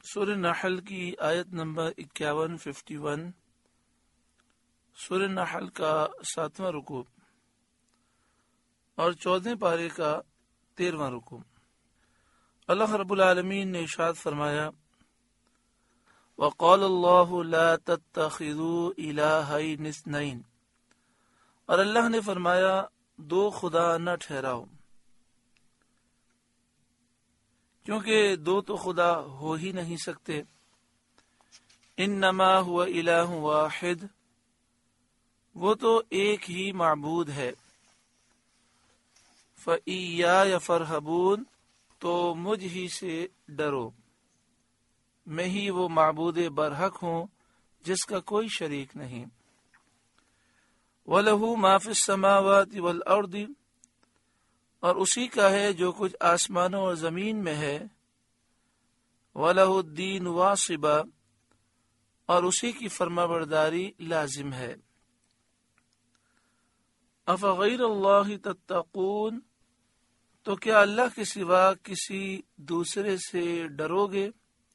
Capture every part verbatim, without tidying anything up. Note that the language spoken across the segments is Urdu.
سورہ نحل کی آیت نمبر اکیاون ففٹی ون، سورہ نحل کا ساتواں رکوع اور چودہ پارے کا تیرواں رکوع۔ اللہ رب العالمین نے ارشاد فرمایا، وقال اللہ لا تتخذوا الہین اثنین، اور اللہ نے فرمایا دو خدا نہ ٹھہراؤ، کیونکہ دو تو خدا ہو ہی نہیں سکتے۔ انما هو الہ واحد، وہ تو ایک ہی معبود ہے۔ فَإِيَّايَ فَارْهَبُونِ، تو مجھ ہی سے ڈرو، میں ہی وہ معبود برحق ہوں جس کا کوئی شریک نہیں۔ وَلَهُ مَا فِي السَّمَاوَاتِ وَالْأَرْضِ، اور اسی کا ہے جو کچھ آسمانوں اور زمین میں ہے۔ وَلَهُ الدِّينُ وَاصِبًا، اور اسی کی فرما برداری لازم ہے۔ أَفَغَيْرَ اللَّهِ تَتَّقُونَ، تو کیا اللہ کے سوا کسی دوسرے سے ڈرو گے،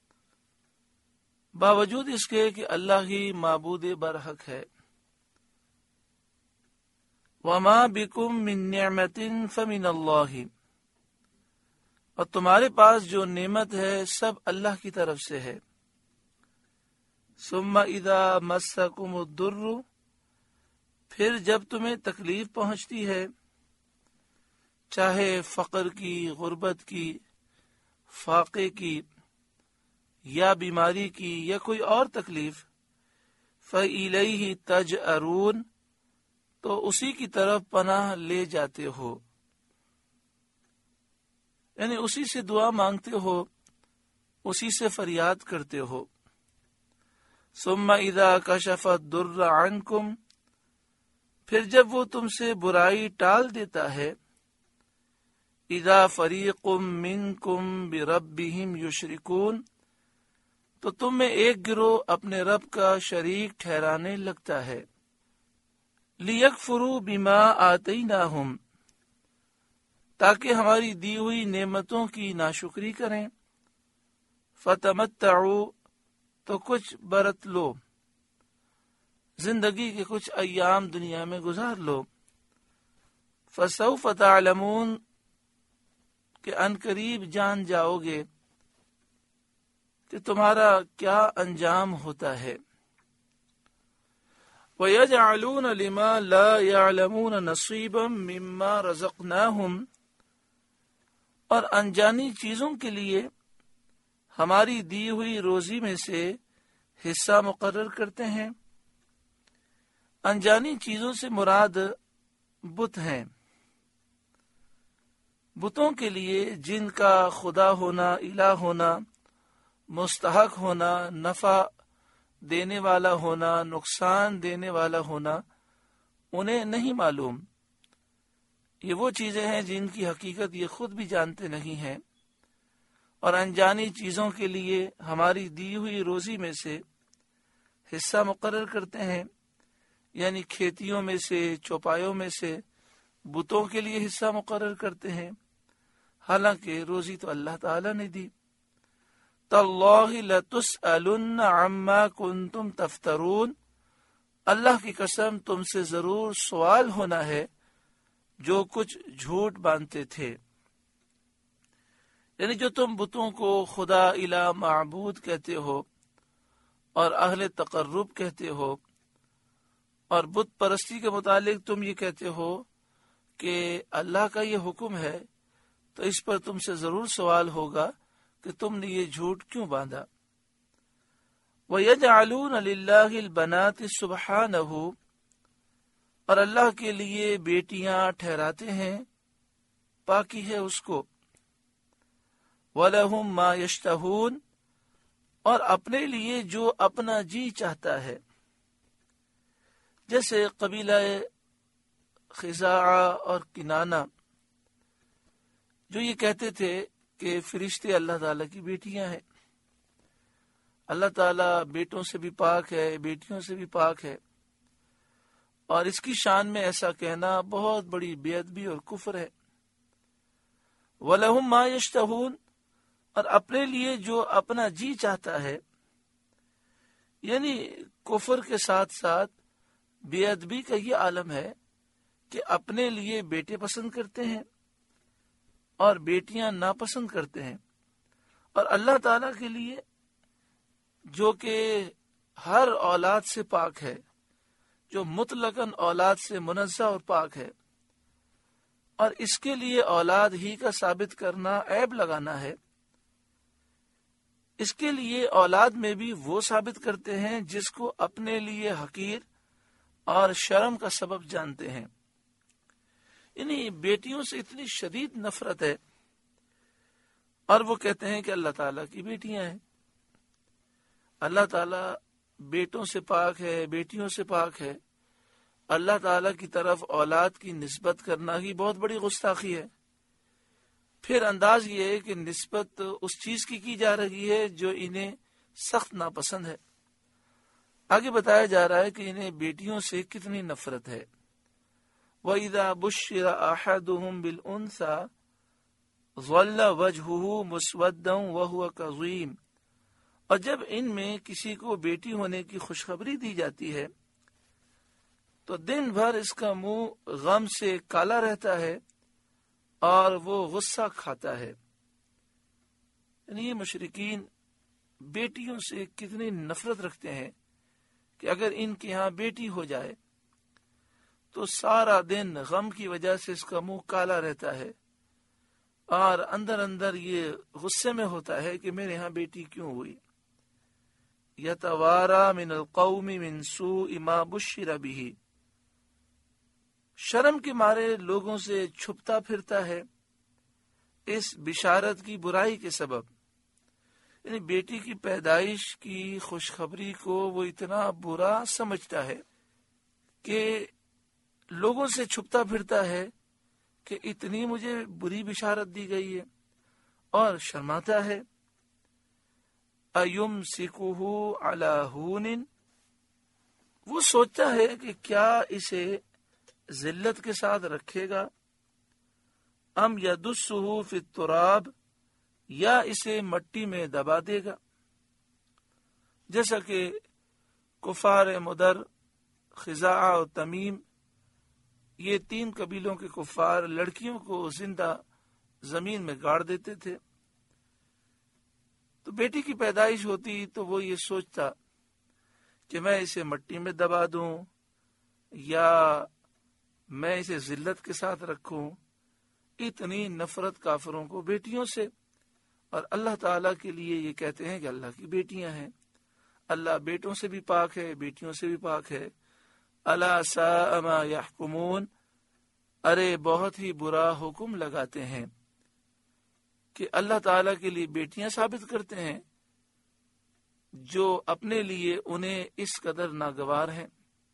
باوجود اس کے کہ اللہ ہی معبود برحق ہے۔ وَمَا بِكُم مِّن نِّعْمَةٍ فَمِنَ اللَّهِ، اور تمہارے پاس جو نعمت ہے سب اللہ کی طرف سے ہے۔ ثُمَّ إِذَا مَسَّكُمُ الضُّرُّ، پھر جب تمہیں تکلیف پہنچتی ہے، چاہے فقر کی، غربت کی، فاقے کی، یا بیماری کی، یا کوئی اور تکلیف، فَإِلَيْهِ تَجْأَرُونَ، تو اسی کی طرف پناہ لے جاتے ہو، یعنی اسی سے دعا مانگتے ہو، اسی سے فریاد کرتے ہو۔ ثُمَّ إِذَا كَشَفَ الضُّرَّ عَنْكُمْ، پھر جب وہ تم سے برائی ٹال دیتا ہے، اذا فریق منکم بربہم یشرکون، تو تم میں ایک گروہ اپنے رب کا شریک ٹھہرانے لگتا ہے۔ لیکفروا بما آتیناہم، تاکہ ہماری دی ہوئی نعمتوں کی ناشکری کریں۔ فتمتعوا، تو کچھ برت لو، زندگی کے کچھ ایام دنیا میں گزار لو۔ فسوف تعلمون، کہ عنقریب جان جاؤ گے کہ تمہارا کیا انجام ہوتا ہے۔ وَيَجْعَلُونَ لِمَا لَا يَعْلَمُونَ نَصِيبًا مِّمَّا رَزَقْنَاهُمْ، اور انجانی چیزوں کے لیے ہماری دی ہوئی روزی میں سے حصہ مقرر کرتے ہیں۔ انجانی چیزوں سے مراد بت ہیں، بتوں کے لیے جن کا خدا ہونا، الہ ہونا، مستحق ہونا، نفع دینے والا ہونا، نقصان دینے والا ہونا انہیں نہیں معلوم۔ یہ وہ چیزیں ہیں جن کی حقیقت یہ خود بھی جانتے نہیں ہیں، اور انجانی چیزوں کے لیے ہماری دی ہوئی روزی میں سے حصہ مقرر کرتے ہیں، یعنی کھیتیوں میں سے، چوپایوں میں سے بتوں کے لیے حصہ مقرر کرتے ہیں، حالانکہ روزی تو اللہ تعالی نے دی۔ تَاللَّهِ لَتُسْأَلُنَّ عَمَّا كُنتُمْ تَفْتَرُونَ، اللہ کی قسم تم سے ضرور سوال ہونا ہے جو کچھ جھوٹ باندھتے تھے، یعنی جو تم بتوں کو خدا، الہ، معبود کہتے ہو اور اہل تقرب کہتے ہو، اور بت پرستی کے متعلق تم یہ کہتے ہو کہ اللہ کا یہ حکم ہے، تو اس پر تم سے ضرور سوال ہوگا کہ تم نے یہ جھوٹ کیوں باندھا۔ وَيَجْعَلُونَ لِلَّهِ الْبَنَاتِ سُبْحَانَهُ، اور اللہ کے لیے بیٹیاں ٹھہراتے ہیں، پاکی ہے اس کو۔ وَلَهُم مَا يَشْتَهُونَ، اور اپنے لیے جو اپنا جی چاہتا ہے، جیسے قبیلہ خزاعہ اور کنانہ جو یہ کہتے تھے کہ فرشتے اللہ تعالیٰ کی بیٹیاں ہیں، اللہ تعالیٰ بیٹوں سے بھی پاک ہے، بیٹیوں سے بھی پاک ہے، اور اس کی شان میں ایسا کہنا بہت بڑی بے ادبی اور کفر ہے۔ وَلَهُم مَا يَشْتَهُونَ، اور اپنے لیے جو اپنا جی چاہتا ہے، یعنی کفر کے ساتھ ساتھ بے ادبی کا یہ عالم ہے کہ اپنے لیے بیٹے پسند کرتے ہیں اور بیٹیاں ناپسند کرتے ہیں، اور اللہ تعالی کے لیے جو کہ ہر اولاد سے پاک ہے، جو مطلقاً اولاد سے منزہ اور پاک ہے، اور اس کے لیے اولاد ہی کا ثابت کرنا عیب لگانا ہے، اس کے لیے اولاد میں بھی وہ ثابت کرتے ہیں جس کو اپنے لیے حقیر اور شرم کا سبب جانتے ہیں۔ یعنی بیٹیوں سے اتنی شدید نفرت ہے، اور وہ کہتے ہیں کہ اللہ تعالیٰ کی بیٹیاں ہیں۔ اللہ تعالیٰ بیٹوں سے پاک ہے، بیٹیوں سے پاک ہے۔ اللہ تعالیٰ کی طرف اولاد کی نسبت کرنا ہی بہت بڑی گستاخی ہے۔ پھر انداز یہ ہے کہ نسبت اس چیز کی کی جا رہی ہے جو انہیں سخت ناپسند ہے۔ آگے بتایا جا رہا ہے کہ انہیں بیٹیوں سے کتنی نفرت ہے۔ وَإِذَا بُشِّرَ أَحَدُهُمْ بِالْأُنثَى ظَلَّ وَجْهُهُ مُسْوَدًّا وَهُوَ كَظِيمٌ، اور جب ان میں کسی کو بیٹی ہونے کی خوشخبری دی جاتی ہے تو دن بھر اس کا منہ غم سے کالا رہتا ہے اور وہ غصہ کھاتا ہے۔ یعنی یہ مشرکین بیٹیوں سے کتنی نفرت رکھتے ہیں کہ اگر ان کے ہاں بیٹی ہو جائے تو سارا دن غم کی وجہ سے اس کا منہ کالا رہتا ہے، اور اندر اندر یہ غصے میں ہوتا ہے کہ میرے ہاں بیٹی کیوں ہوئی۔ یتوارا من القوم من سوء ما بشر به، شرم کے مارے لوگوں سے چھپتا پھرتا ہے اس بشارت کی برائی کے سبب۔ یعنی بیٹی کی پیدائش کی خوشخبری کو وہ اتنا برا سمجھتا ہے کہ لوگوں سے چھپتا پھرتا ہے کہ اتنی مجھے بری بشارت دی گئی ہے، اور شرماتا ہے۔ اَيُمْسِكُهُ عَلَى هُونٍ، وہ سوچتا ہے کہ کیا اسے ذلت کے ساتھ رکھے گا، ام يَدُسُّهُ فِي التُّرَابِ، یا اسے مٹی میں دبا دے گا۔ جیسا کہ کفار مدر، خزاعہ اور تمیم، یہ تین قبیلوں کے کفار لڑکیوں کو زندہ زمین میں گاڑ دیتے تھے، تو بیٹی کی پیدائش ہوتی تو وہ یہ سوچتا کہ میں اسے مٹی میں دبا دوں یا میں اسے ذلت کے ساتھ رکھوں۔ اتنی نفرت کافروں کو بیٹیوں سے، اور اللہ تعالیٰ کے لیے یہ کہتے ہیں کہ اللہ کی بیٹیاں ہیں۔ اللہ بیٹوں سے بھی پاک ہے، بیٹیوں سے بھی پاک ہے۔ الا ساء ما یحکمون، ارے بہت ہی برا حکم لگاتے ہیں کہ اللہ تعالیٰ کے لیے بیٹیاں ثابت کرتے ہیں جو اپنے لیے انہیں اس قدر ناگوار ہیں۔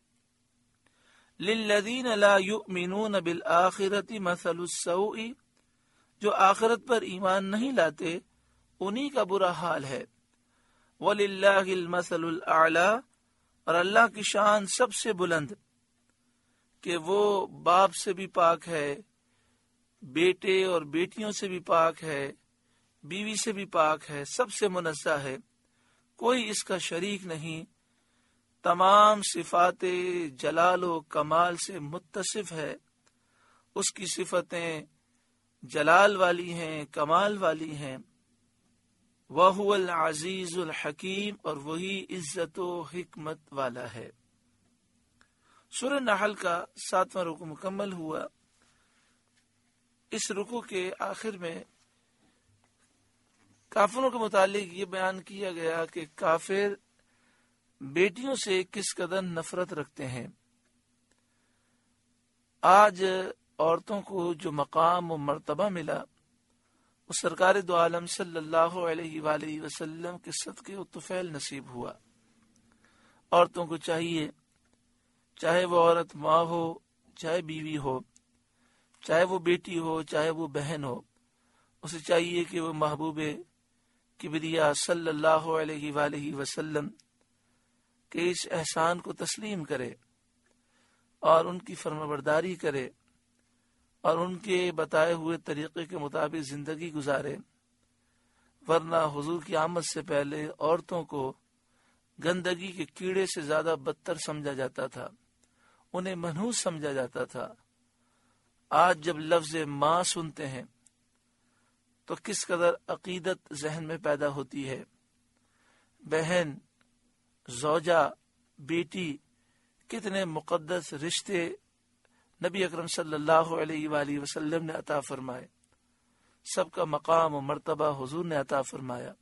للذین لا یؤمنون بالآخرۃ مثل السوء، جو آخرت پر ایمان نہیں لاتے انہی کا برا حال ہے۔ وللہ المثل الاعلی، اور اللہ کی شان سب سے بلند کہ وہ باپ سے بھی پاک ہے، بیٹے اور بیٹیوں سے بھی پاک ہے، بیوی سے بھی پاک ہے، سب سے منزہ ہے، کوئی اس کا شریک نہیں، تمام صفات جلال و کمال سے متصف ہے، اس کی صفتیں جلال والی ہیں، کمال والی ہیں۔ وَهُوَ الْعَزِيزُ الْحَكِيمُ، اور وہی عزت و حکمت والا ہے۔ سورہ نحل کا ساتواں رکوع مکمل ہوا۔ اس رکوع کے آخر میں کافروں کے متعلق یہ بیان کیا گیا کہ کافر بیٹیوں سے کس قدر نفرت رکھتے ہیں۔ آج عورتوں کو جو مقام و مرتبہ ملا وہ سرکار دو عالم صلی اللہ علیہ وآلہ وسلم کے صدقے و طفیل نصیب ہوا۔ عورتوں کو چاہیے، چاہے وہ عورت ماں ہو، چاہے بیوی ہو، چاہے وہ بیٹی ہو، چاہے وہ بہن ہو، اسے چاہیے کہ وہ محبوب کبریا صلی اللہ علیہ وآلہ وسلم کے اس احسان کو تسلیم کرے اور ان کی فرمانبرداری کرے اور ان کے بتائے ہوئے طریقے کے مطابق زندگی گزارے، ورنہ حضور کی آمد سے پہلے عورتوں کو گندگی کے کیڑے سے زیادہ بدتر سمجھا جاتا تھا، انہیں منحوس سمجھا جاتا تھا۔ آج جب لفظ ماں سنتے ہیں تو کس قدر عقیدت ذہن میں پیدا ہوتی ہے۔ بہن، زوجہ، بیٹی، کتنے مقدس رشتے نبی اکرم صلی اللہ علیہ وآلہ وسلم نے عطا فرمائے، سب کا مقام و مرتبہ حضور نے عطا فرمایا۔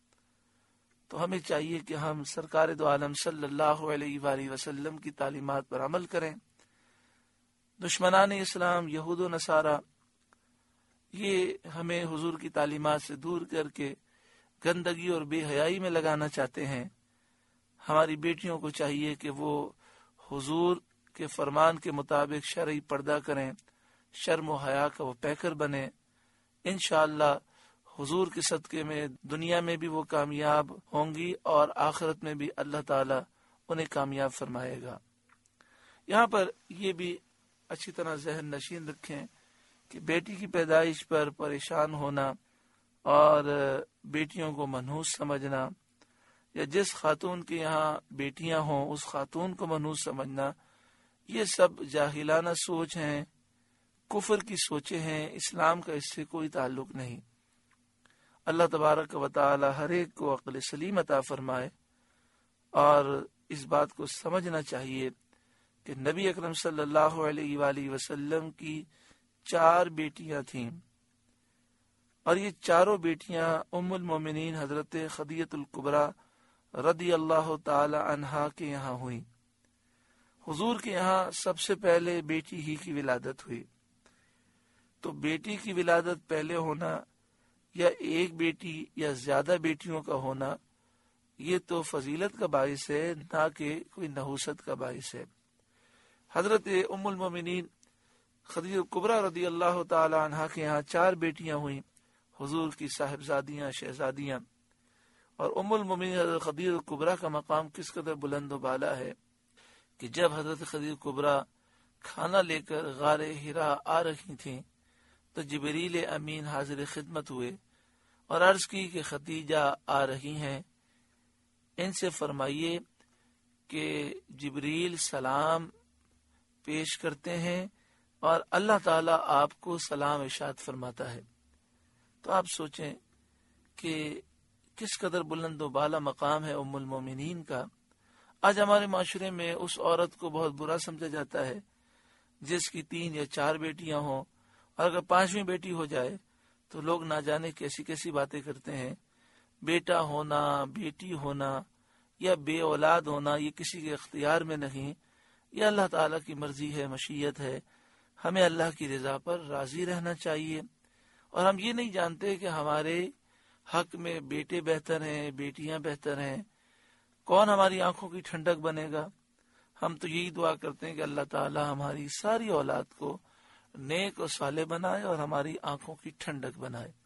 تو ہمیں چاہیے کہ ہم سرکار دو عالم صلی اللہ علیہ وآلہ وسلم کی تعلیمات پر عمل کریں۔ دشمنان اسلام، یہود و نصارہ، یہ ہمیں حضور کی تعلیمات سے دور کر کے گندگی اور بے حیائی میں لگانا چاہتے ہیں۔ ہماری بیٹیوں کو چاہیے کہ وہ حضور کے فرمان کے مطابق شرعی پردہ کریں، شرم و حیا کا وہ پیکر بنے۔ انشاءاللہ حضور کے صدقے میں دنیا میں بھی وہ کامیاب ہوں گی اور آخرت میں بھی اللہ تعالی انہیں کامیاب فرمائے گا۔ یہاں پر یہ بھی اچھی طرح ذہن نشین رکھیں کہ بیٹی کی پیدائش پر پریشان ہونا اور بیٹیوں کو منحوس سمجھنا، یا جس خاتون کے یہاں بیٹیاں ہوں اس خاتون کو منحوس سمجھنا، یہ سب جاہلانہ سوچ ہیں، کفر کی سوچیں ہیں، اسلام کا اس سے کوئی تعلق نہیں۔ اللہ تبارک و تعالی ہر ایک کو عقل سلیم عطا فرمائے، اور اس بات کو سمجھنا چاہیے کہ نبی اکرم صلی اللہ علیہ وآلہ وسلم کی چار بیٹیاں تھیں، اور یہ چاروں بیٹیاں ام المومنین حضرت خدیجہ الکبریٰ رضی اللہ تعالی عنہا کے یہاں ہوئی۔ حضور کے یہاں سب سے پہلے بیٹی ہی کی ولادت ہوئی، تو بیٹی کی ولادت پہلے ہونا یا ایک بیٹی یا زیادہ بیٹیوں کا ہونا، یہ تو فضیلت کا باعث ہے، نہ کہ کوئی نحوست کا باعث ہے۔ حضرت ام المومنین خدیجہ الکبریٰ رضی اللہ تعالی عنہا کے یہاں چار بیٹیاں ہوئیں، حضور کی صاحبزادیاں، شہزادیاں۔ اور ام المومنین حضرت خدیجہ الکبریٰ کا مقام کس قدر بلند و بالا ہے کہ جب حضرت خدیجہ الکبریٰ کھانا لے کر غار حرا آ رہی تھیں تو جبریل امین حاضر خدمت ہوئے اور عرض کی کہ خدیجہ آ رہی ہیں، ان سے فرمائیے کہ جبریل سلام پیش کرتے ہیں اور اللہ تعالیٰ آپ کو سلام ارشاد فرماتا ہے۔ تو آپ سوچیں کہ کس قدر بلند و بالا مقام ہے ام المومنین کا۔ آج ہمارے معاشرے میں اس عورت کو بہت برا سمجھا جاتا ہے جس کی تین یا چار بیٹیاں ہوں، اور اگر پانچویں بیٹی ہو جائے تو لوگ نہ جانے کیسی کیسی باتیں کرتے ہیں۔ بیٹا ہونا، بیٹی ہونا یا بے اولاد ہونا یہ کسی کے اختیار میں نہیں، یہ اللہ تعالیٰ کی مرضی ہے، مشیت ہے۔ ہمیں اللہ کی رضا پر راضی رہنا چاہیے، اور ہم یہ نہیں جانتے کہ ہمارے حق میں بیٹے بہتر ہیں، بیٹیاں بہتر ہیں، کون ہماری آنکھوں کی ٹھنڈک بنے گا۔ ہم تو یہی دعا کرتے ہیں کہ اللہ تعالی ہماری ساری اولاد کو نیک و صالح بنائے اور ہماری آنکھوں کی ٹھنڈک بنائے۔